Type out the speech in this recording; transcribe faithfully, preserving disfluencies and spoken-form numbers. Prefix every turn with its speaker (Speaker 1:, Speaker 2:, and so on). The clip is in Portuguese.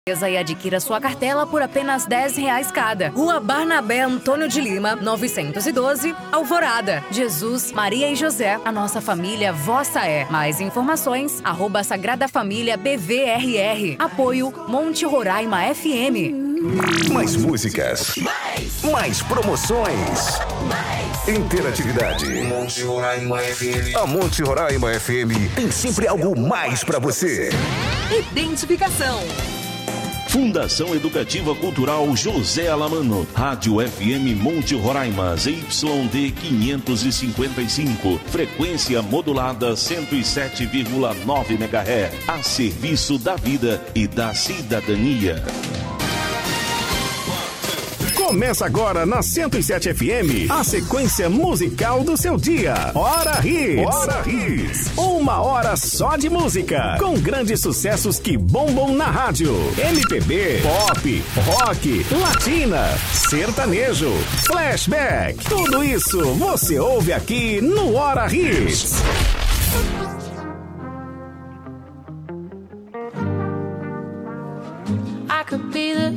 Speaker 1: E adquira sua cartela por apenas dez reais cada. Rua Barnabé Antônio de Lima, novecentos e doze, Alvorada. Jesus, Maria e José, a nossa família vossa é. Mais informações, arroba Sagrada Família B V R R. Apoio Monte Roraima F M.
Speaker 2: Mais músicas. Mais, mais promoções. Mais interatividade. Monte Roraima F M. A Monte Roraima F M tem sempre algo mais pra você.
Speaker 3: Identificação.
Speaker 4: Fundação Educativa Cultural José Alamano. Rádio F M Monte Roraima, Z Y D quinhentos e cinquenta e cinco. Frequência modulada cento e sete vírgula nove megahertz. A serviço da vida e da cidadania.
Speaker 2: Começa agora na cento e sete F M, a sequência musical do seu dia. Hora Hits. Hora Hits. Uma hora só de música, com grandes sucessos que bombam na rádio. M P B, pop, rock, latina, sertanejo, flashback. Tudo isso você ouve aqui no Hora Hits.
Speaker 5: I could be